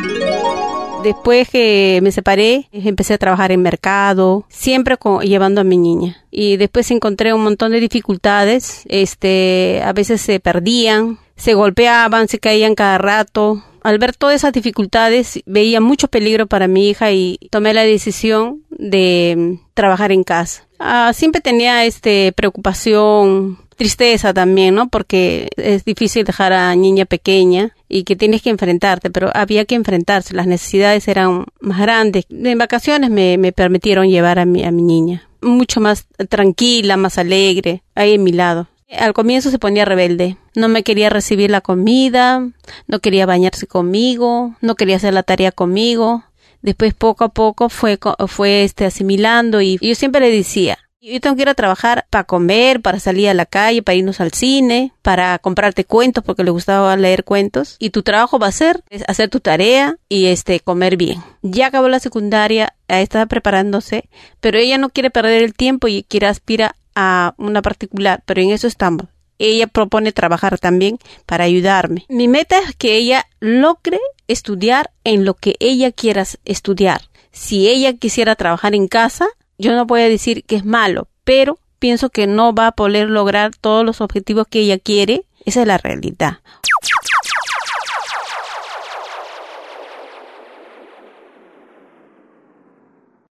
Después que me separé, empecé a trabajar en mercado, siempre llevando a mi niña. Y después encontré un montón de dificultades. A veces se perdían, se golpeaban, se caían cada rato. Al ver todas esas dificultades, veía mucho peligro para mi hija y tomé la decisión de trabajar en casa. Siempre tenía preocupación, tristeza también, ¿no? Porque es difícil dejar a niña pequeña y que tienes que enfrentarte, pero había que enfrentarse. Las necesidades eran más grandes. En vacaciones me permitieron llevar a mi niña. Mucho más tranquila, más alegre, ahí en mi lado. Al comienzo se ponía rebelde. No me quería recibir la comida, no quería bañarse conmigo, no quería hacer la tarea conmigo. Después poco a poco fue asimilando y yo siempre le decía, yo tengo que ir a trabajar para comer, para salir a la calle, para irnos al cine, para comprarte cuentos porque le gustaba leer cuentos. Y tu trabajo va a ser hacer tu tarea y comer bien. Ya acabó la secundaria, estaba preparándose, pero ella no quiere perder el tiempo y aspira a una particular, pero en eso estamos. Ella propone trabajar también para ayudarme. Mi meta es que ella logre estudiar en lo que ella quiera estudiar. Si ella quisiera trabajar en casa, yo no voy a decir que es malo, pero pienso que no va a poder lograr todos los objetivos que ella quiere. Esa es la realidad.